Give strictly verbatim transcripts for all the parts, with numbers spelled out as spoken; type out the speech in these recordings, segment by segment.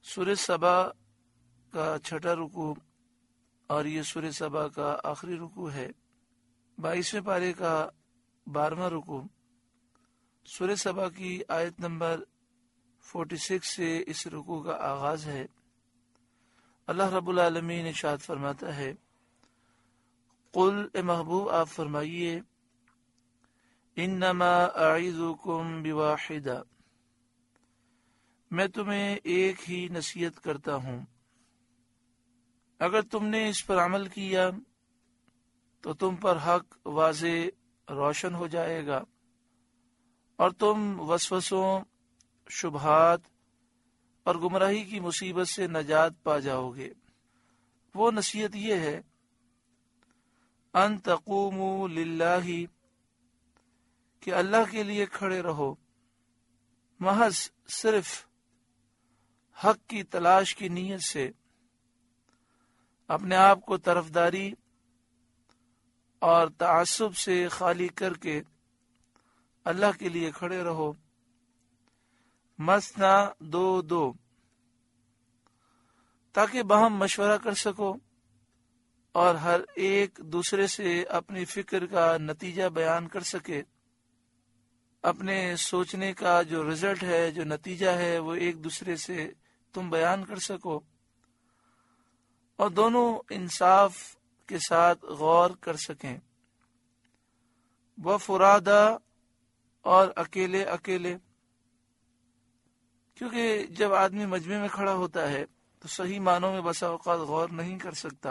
سورہ سبا کا چھٹا رکوع اور یہ سورہ سبا کا آخری رکوع ہے۔ بائیسویں پارے کا بارہواں رکوع سورہ سبا کی آیت نمبر چھیالیس سے اس رکوع کا آغاز ہے۔ اللہ رب العالمین ارشاد فرماتا ہے، قل اے محبوب آپ فرمائیے، انما اعظکم بواحدہ، میں تمہیں ایک ہی نصیحت کرتا ہوں، اگر تم نے اس پر عمل کیا تو تم پر حق واضح روشن ہو جائے گا اور تم وسوسوں، شبہات اور گمراہی کی مصیبت سے نجات پا جاؤ گے۔ وہ نصیحت یہ ہے، ان تقوموا للہ، کہ اللہ کے لیے کھڑے رہو، محض صرف حق کی تلاش کی نیت سے، اپنے آپ کو طرفداری اور تعصب سے خالی کر کے اللہ کے لیے کھڑے رہو، مثنا دو دو، تاکہ باہم مشورہ کر سکو اور ہر ایک دوسرے سے اپنی فکر کا نتیجہ بیان کر سکے۔ اپنے سوچنے کا جو رزلٹ ہے، جو نتیجہ ہے، وہ ایک دوسرے سے تم بیان کر سکو اور دونوں انصاف کے ساتھ غور کر سکیں۔ وہ فرادا، اور اکیلے اکیلے، کیونکہ جب آدمی مجمع میں کھڑا ہوتا ہے تو صحیح معنوں میں بسا اوقات غور نہیں کر سکتا۔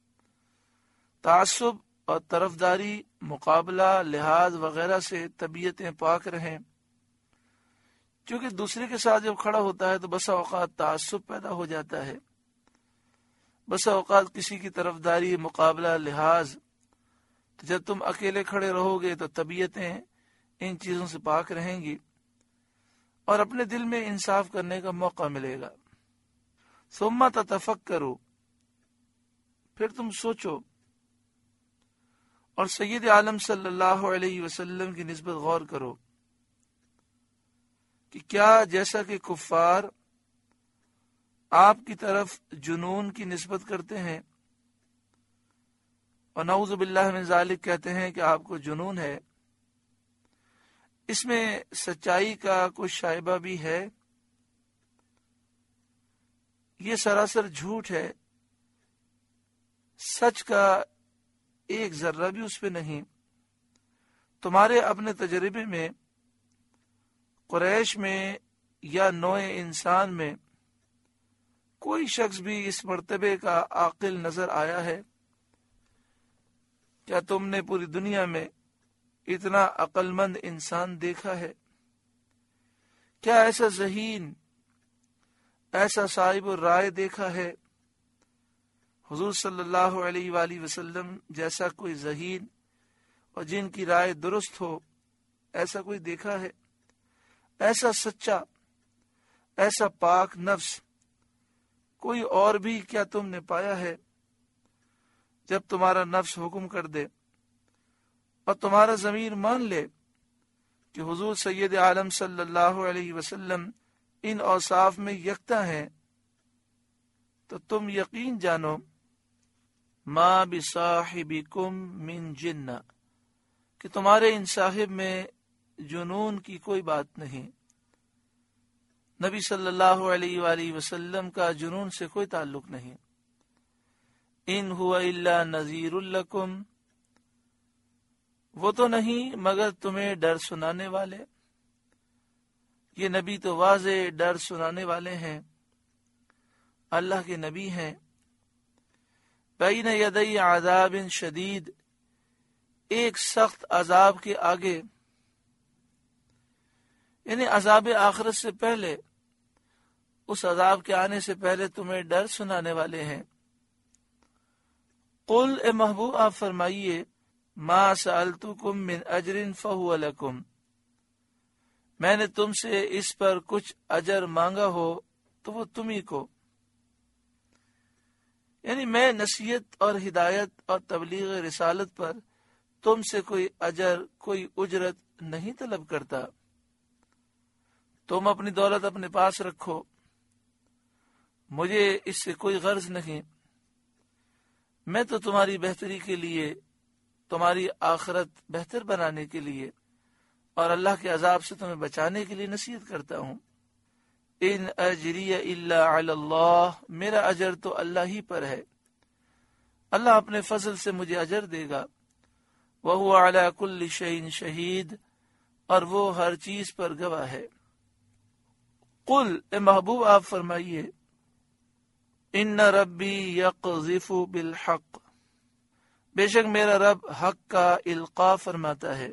تعصب اور طرفداری، مقابلہ، لحاظ وغیرہ سے طبیعتیں پاک رہیں، کیونکہ دوسرے کے ساتھ جب کھڑا ہوتا ہے تو بسا اوقات تعصب پیدا ہو جاتا ہے، بسا اوقات کسی کی طرفداری، مقابلہ، لحاظ۔ تو جب تم اکیلے کھڑے رہو گے تو طبیعتیں ان چیزوں سے پاک رہیں گی اور اپنے دل میں انصاف کرنے کا موقع ملے گا۔ ثم تتفکروا، پھر تم سوچو اور سید عالم صلی اللہ علیہ وسلم کی نسبت غور کرو کہ کیا جیسا کہ کفار آپ کی طرف جنون کی نسبت کرتے ہیں اور نعوذ باللہ من ذالک کہتے ہیں کہ آپ کو جنون ہے، اس میں سچائی کا کوئی شائبہ بھی ہے؟ یہ سراسر جھوٹ ہے، سچ کا ایک ذرہ بھی اس پہ نہیں۔ تمہارے اپنے تجربے میں، قریش میں یا نوع انسان میں کوئی شخص بھی اس مرتبے کا عاقل نظر آیا ہے؟ کیا تم نے پوری دنیا میں اتنا عقل مند انسان دیکھا ہے؟ کیا ایسا ذہین، ایسا صاحب الرائے دیکھا ہے؟ حضور صلی اللہ علیہ وآلہ وسلم جیسا کوئی ذہین اور جن کی رائے درست ہو، ایسا کوئی دیکھا ہے؟ ایسا سچا، ایسا پاک نفس کوئی اور بھی کیا تم نے پایا ہے؟ جب تمہارا نفس حکم کر دے اور تمہارا ضمیر مان لے کہ حضور سید عالم صلی اللہ علیہ وسلم ان اوصاف میں یکتا ہیں، تو تم یقین جانو ما بصاحبکم من جنہ، کہ تمہارے ان صاحب میں جنون کی کوئی بات نہیں۔ نبی صلی اللہ علیہ وآلہ وسلم کا جنون سے کوئی تعلق نہیں۔ ان هو الا نذیر لکم، وہ تو نہیں مگر تمہیں ڈر سنانے والے۔ یہ نبی تو واضح ڈر سنانے والے ہیں، اللہ کے نبی ہیں۔ بین یدی عذاب شدید، ایک سخت عذاب کے آگے، یعنی عذاب آخرت سے پہلے، اس عذاب کے آنے سے پہلے تمہیں ڈر سنانے والے ہیں۔ قل اے محبوب آپ فرمائیے، ما سألتکم من اجر فہو لکم، میں نے تم سے اس پر کچھ اجر مانگا ہو تو وہ تمہیں کو، یعنی میں نصیحت اور ہدایت اور تبلیغ رسالت پر تم سے کوئی اجر، کوئی اجرت نہیں طلب کرتا۔ تم اپنی دولت اپنے پاس رکھو مجھے اس سے کوئی غرض نہیں، میں تو تمہاری بہتری کے لیے، تمہاری آخرت بہتر بنانے کے لیے اور اللہ کے عذاب سے تمہیں بچانے کے لیے نصیحت کرتا ہوں۔ ان اجری الا علی اللہ، میرا اجر تو اللہ ہی پر ہے، اللہ اپنے فضل سے مجھے اجر دے گا۔ وہو علی کل شیء شہید، اور وہ ہر چیز پر گواہ ہے۔ قل، اے محبوب آپ فرمائیے، ان ربی یقذف بالحق، بے شک میرا رب حق کا القاء فرماتا ہے،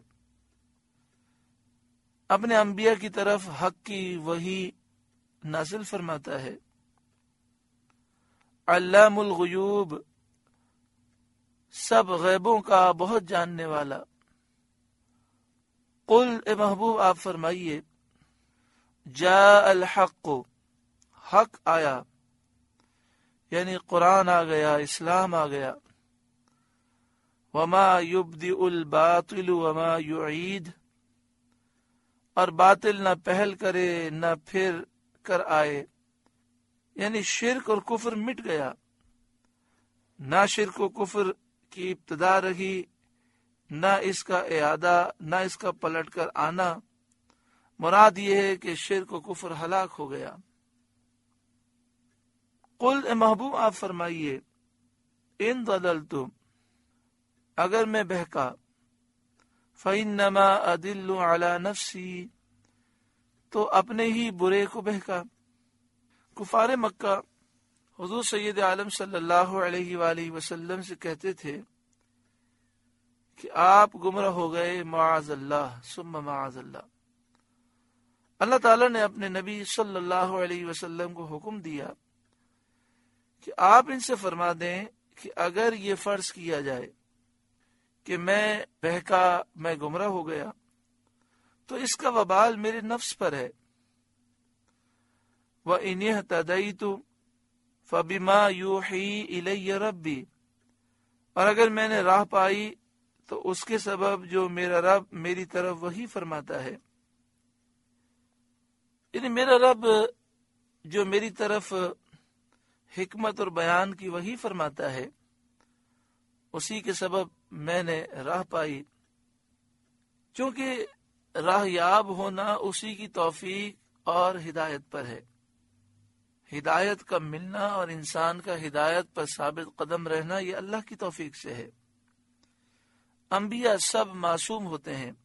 اپنے انبیاء کی طرف حق کی وحی نازل فرماتا ہے۔ علام الغیوب، سب غیبوں کا بہت جاننے والا۔ قل، اے محبوب آپ فرمائیے، جاء الحق، حق آیا، یعنی قرآن آ گیا، اسلام آ گیا۔ وما یبدئ الباطل وما یعید، اور باطل نہ پہل کرے نہ پھر کر آئے، یعنی شرک اور کفر مٹ گیا، نہ شرک و کفر کی ابتدا رہی، نہ اس کا اعادہ، نہ اس کا پلٹ کر آنا۔ مراد یہ ہے کہ شرک و کفر ہلاک ہو گیا۔ قل، اے محبوب آپ فرمائیے، ان ضللتم، اگر میں بہکا، فإنما أدل على نفسی، تو اپنے ہی برے کو بہکا۔ کفار مکہ حضور سید عالم صلی اللہ علیہ وآلہ وسلم سے کہتے تھے کہ آپ گمراہ ہو گئے، معاذ اللہ ثم معاذ اللہ۔ اللہ تعالیٰ نے اپنے نبی صلی اللہ علیہ وسلم کو حکم دیا کہ آپ ان سے فرما دیں کہ اگر یہ فرض کیا جائے کہ میں بہکا، میں گمراہ ہو گیا، تو اس کا وبال میرے نفس پر ہے۔ وَإِنِ اهْتَدَيْتُ فَبِمَا يُوحِي إِلَيَّ رَبِّي، اور اگر میں نے راہ پائی تو اس کے سبب جو میرا رب میری طرف وحی فرماتا ہے، یعنی میرا رب جو میری طرف حکمت اور بیان کی وحی فرماتا ہے، اسی کے سبب میں نے راہ پائی۔ چونکہ راہ یاب ہونا اسی کی توفیق اور ہدایت پر ہے۔ ہدایت کا ملنا اور انسان کا ہدایت پر ثابت قدم رہنا یہ اللہ کی توفیق سے ہے۔ انبیاء سب معصوم ہوتے ہیں،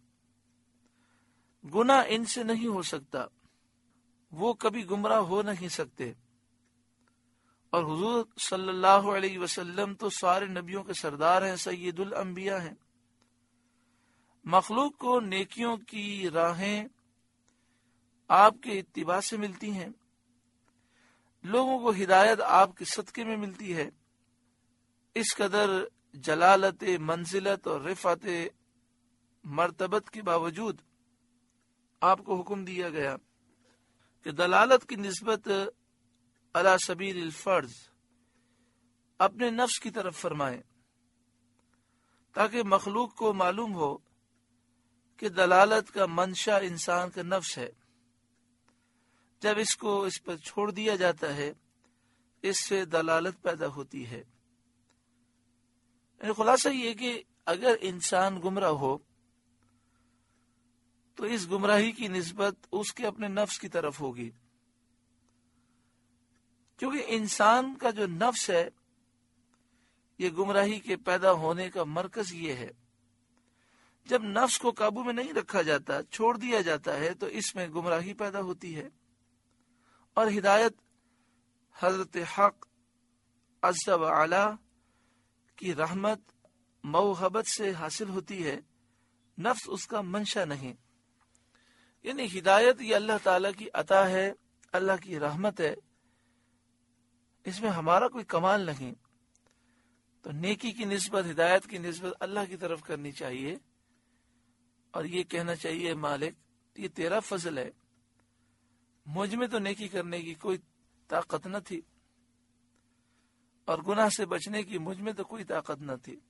گناہ ان سے نہیں ہو سکتا، وہ کبھی گمراہ ہو نہیں سکتے، اور حضور صلی اللہ علیہ وسلم تو سارے نبیوں کے سردار ہیں، سید الانبیاء ہیں۔ مخلوق کو نیکیوں کی راہیں آپ کے اتباع سے ملتی ہیں، لوگوں کو ہدایت آپ کے صدقے میں ملتی ہے۔ اس قدر جلالت منزلت اور رفعت مرتبت کے باوجود آپ کو حکم دیا گیا کہ دلالت کی نسبت علی سبیل الفرض اپنے نفس کی طرف فرمائیں، تاکہ مخلوق کو معلوم ہو کہ دلالت کا منشا انسان کا نفس ہے۔ جب اس کو اس پر چھوڑ دیا جاتا ہے، اس سے دلالت پیدا ہوتی ہے۔ یعنی خلاصہ یہ کہ اگر انسان گمراہ ہو تو اس گمراہی کی نسبت اس کے اپنے نفس کی طرف ہوگی، کیونکہ انسان کا جو نفس ہے یہ گمراہی کے پیدا ہونے کا مرکز یہ ہے۔ جب نفس کو قابو میں نہیں رکھا جاتا، چھوڑ دیا جاتا ہے، تو اس میں گمراہی پیدا ہوتی ہے، اور ہدایت حضرت حق عز و علا کی رحمت موہبت سے حاصل ہوتی ہے، نفس اس کا منشا نہیں۔ یعنی ہدایت یہ اللہ تعالیٰ کی عطا ہے، اللہ کی رحمت ہے، اس میں ہمارا کوئی کمال نہیں۔ تو نیکی کی نسبت، ہدایت کی نسبت اللہ کی طرف کرنی چاہیے، اور یہ کہنا چاہیے مالک یہ تیرا فضل ہے، مجھ میں تو نیکی کرنے کی کوئی طاقت نہ تھی، اور گناہ سے بچنے کی مجھ میں تو کوئی طاقت نہ تھی۔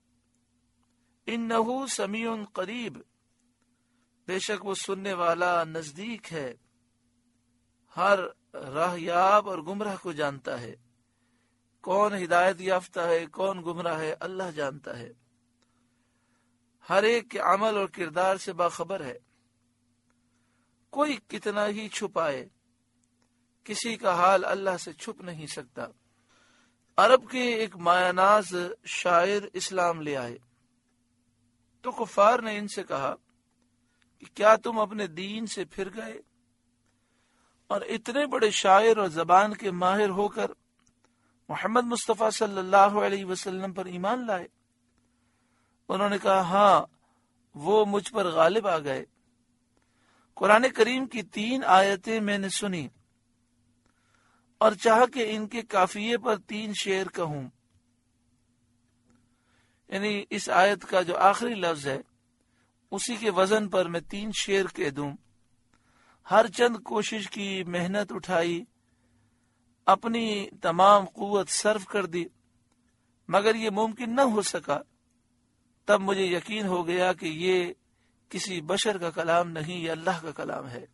انہو سمیع قریب، بے شک وہ سننے والا نزدیک ہے، ہر راہیاب اور گمراہ کو جانتا ہے، کون ہدایت یافتہ ہے کون گمراہ ہے اللہ جانتا ہے، ہر ایک کے عمل اور کردار سے باخبر ہے۔ کوئی کتنا ہی چھپائے، کسی کا حال اللہ سے چھپ نہیں سکتا۔ عرب کے ایک مایہ ناز شاعر اسلام لے آئے تو کفار نے ان سے کہا کہ کیا تم اپنے دین سے پھر گئے اور اتنے بڑے شاعر اور زبان کے ماہر ہو کر محمد مصطفیٰ صلی اللہ علیہ وسلم پر ایمان لائے؟ انہوں نے کہا ہاں، وہ مجھ پر غالب آ گئے۔ قرآن کریم کی تین آیتیں میں نے سنی اور چاہا کہ ان کے قافیے پر تین شعر کہوں، یعنی اس آیت کا جو آخری لفظ ہے اسی کے وزن پر میں تین شعر کہہ دوں۔ ہر چند کوشش کی، محنت اٹھائی، اپنی تمام قوت صرف کر دی، مگر یہ ممکن نہ ہو سکا۔ تب مجھے یقین ہو گیا کہ یہ کسی بشر کا کلام نہیں، یہ اللہ کا کلام ہے۔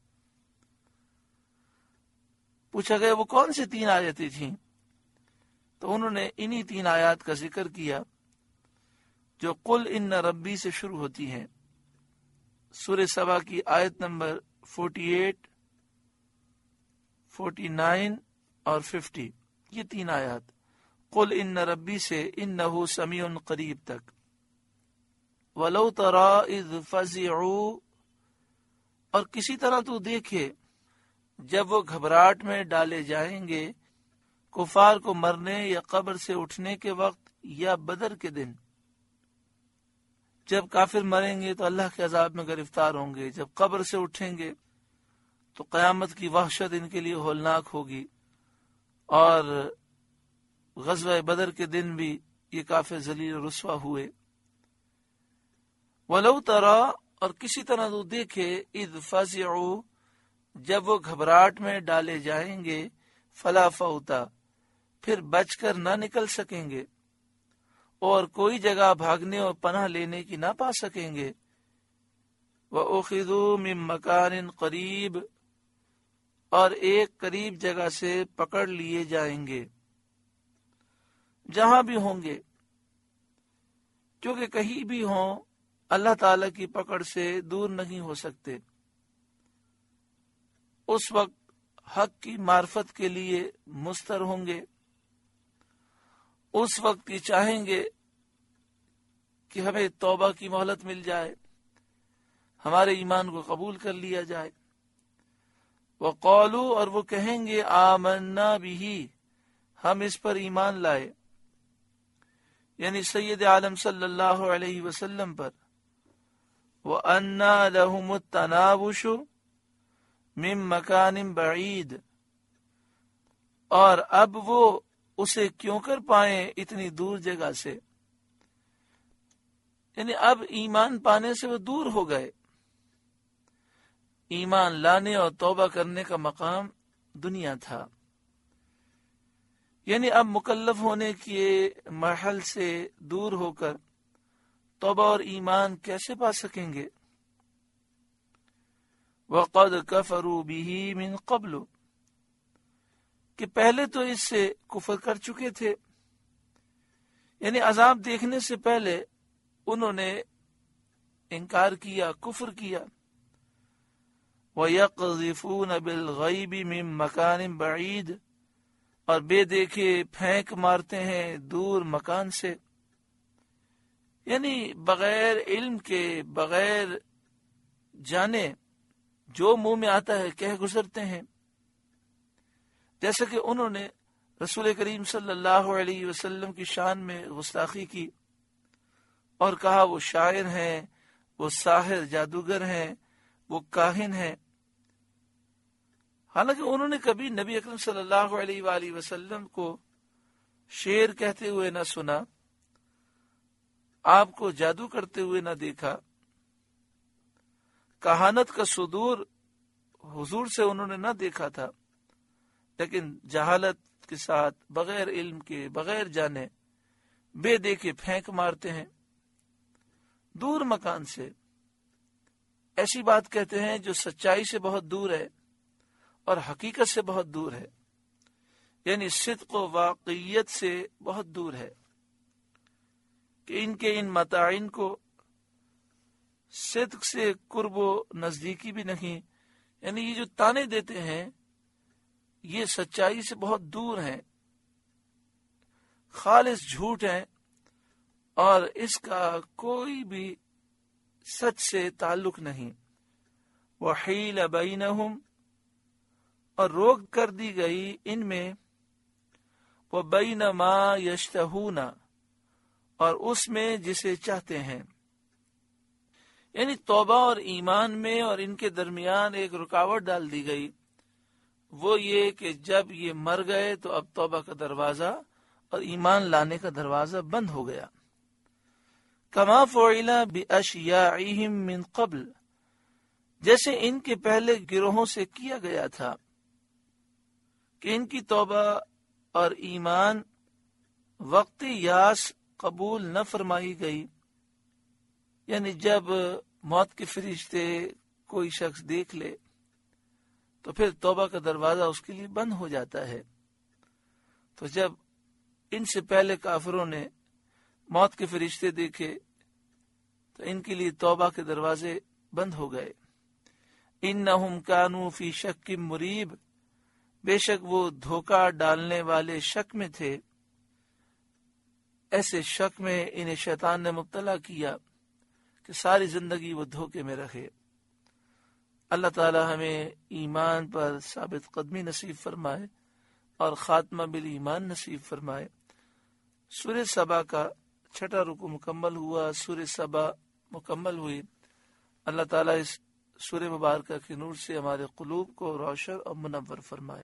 پوچھا گیا وہ کون سی تین آیتیں تھیں؟ تو انہوں نے انہی تین آیات کا ذکر کیا جو قل ان ربی سے شروع ہوتی ہیں۔ سورہ سبا کی آیت نمبر اڑتالیس، انچاس اور پچاس، یہ تین آیات قل ان ربی سے انہ سمیع قریب تک۔ وَلَوْ تَرَىٰ اِذْ فَزِعُوا، اور کسی طرح تو دیکھے جب وہ گھبراہٹ میں ڈالے جائیں گے، کفار کو مرنے یا قبر سے اٹھنے کے وقت یا بدر کے دن۔ جب کافر مریں گے تو اللہ کے عذاب میں گرفتار ہوں گے، جب قبر سے اٹھیں گے تو قیامت کی وحشت ان کے لیے ہولناک ہوگی، اور غزوہ بدر کے دن بھی یہ کافر ذلیل و رسوا ہوئے۔ وَلَوْ تَرَىٰ، اور کسی طرح تو دیکھے اِذْ فَزِعُوا، جب وہ گھبراہٹ میں ڈالے جائیں گے، فَلَا فَوْتَ، پھر بچ کر نہ نکل سکیں گے اور کوئی جگہ بھاگنے اور پناہ لینے کی نہ پا سکیں گے۔ وَأُخِذُوا مِن مَّكَانٍ قَرِيبٍ، اور ایک قریب جگہ سے پکڑ لیے جائیں گے، جہاں بھی ہوں گے، کیونکہ کہیں بھی ہوں اللہ تعالی کی پکڑ سے دور نہیں ہو سکتے۔ اس وقت حق کی معرفت کے لیے مستر ہوں گے، اس وقت یہ چاہیں گے کہ ہمیں توبہ کی مہلت مل جائے، ہمارے ایمان کو قبول کر لیا جائے۔ وَقَالُوا، اور وہ کہیں گے آمنا بِهِ، ہم اس پر ایمان لائے، یعنی سید عالم صلی اللہ علیہ وسلم پر۔ وَأَنَّا لَهُمُ التَّنَاوُشُ مِن مَّكَانٍ بَعِيدٍ، اور اب وہ اسے کیوں کر پائیں اتنی دور جگہ سے، یعنی اب ایمان پانے سے وہ دور ہو گئے۔ ایمان لانے اور توبہ کرنے کا مقام دنیا تھا، یعنی اب مکلف ہونے کے مرحل سے دور ہو کر توبہ اور ایمان کیسے پا سکیں گے؟ وَقَدْ كَفَرُوا بِهِ مِن قَبْلُ، کہ پہلے تو اس سے کفر کر چکے تھے، یعنی عذاب دیکھنے سے پہلے انہوں نے انکار کیا، کفر کیا۔ وَيَقْذِفُونَ بِالْغَيْبِ مِن مَّكَانٍ بَعِيدٍ، اور بے دیکھے پھینک مارتے ہیں دور مکان سے، یعنی بغیر علم کے، بغیر جانے جو منہ میں آتا ہے کہہ گزرتے ہیں۔ جیسے کہ انہوں نے رسول کریم صلی اللہ علیہ وسلم کی شان میں گستاخی کی اور کہا وہ شاعر ہیں، وہ ساحر جادوگر ہیں، وہ کاہن ہیں، حالانکہ انہوں نے کبھی نبی اکرم صلی اللہ علیہ وآلہ وسلم کو شعر کہتے ہوئے نہ سنا، آپ کو جادو کرتے ہوئے نہ دیکھا، کہانت کا صدور حضور سے انہوں نے نہ دیکھا تھا، لیکن جہالت کے ساتھ، بغیر علم کے، بغیر جانے، بے دیکھے پھینک مارتے ہیں دور مکان سے۔ ایسی بات کہتے ہیں جو سچائی سے بہت دور ہے اور حقیقت سے بہت دور ہے، یعنی صدق و واقعیت سے بہت دور ہے، کہ ان کے ان متاعین کو صدق سے قرب و نزدیکی بھی نہیں، یعنی یہ جو تانے دیتے ہیں یہ سچائی سے بہت دور ہیں، خالص جھوٹ ہیں، اور اس کا کوئی بھی سچ سے تعلق نہیں۔ وحیل بینہم، اور روک کر دی گئی ان میں، وبین ما یشتہون، اور اس میں جسے چاہتے ہیں، یعنی توبہ اور ایمان میں اور ان کے درمیان ایک رکاوٹ ڈال دی گئی، وہ یہ کہ جب یہ مر گئے تو اب توبہ کا دروازہ اور ایمان لانے کا دروازہ بند ہو گیا۔ کما فعل باشیاعہم من قبل، جیسے ان کے پہلے گروہوں سے کیا گیا تھا کہ ان کی توبہ اور ایمان وقتی یاس قبول نہ فرمائی گئی، یعنی جب موت کے فرشتے کوئی شخص دیکھ لے تو پھر توبہ کا دروازہ اس کے لیے بند ہو جاتا ہے۔ تو جب ان سے پہلے کافروں نے موت کے فرشتے دیکھے تو ان کے لیے توبہ کے دروازے بند ہو گئے۔ انہم کانوا فی شک مریب، بے شک وہ دھوکہ ڈالنے والے شک میں تھے، ایسے شک میں انہیں شیطان نے مبتلا کیا کہ ساری زندگی وہ دھوکے میں رہے۔ اللہ تعالی ہمیں ایمان پر ثابت قدمی نصیب فرمائے اور خاتمہ بالایمان نصیب فرمائے۔ سورہ سبا کا چھٹا رکو مکمل ہوا، سورہ سبا مکمل ہوئی۔ اللہ تعالی اس سورہ مبارکہ کے نور سے ہمارے قلوب کو روشن اور منور فرمائے۔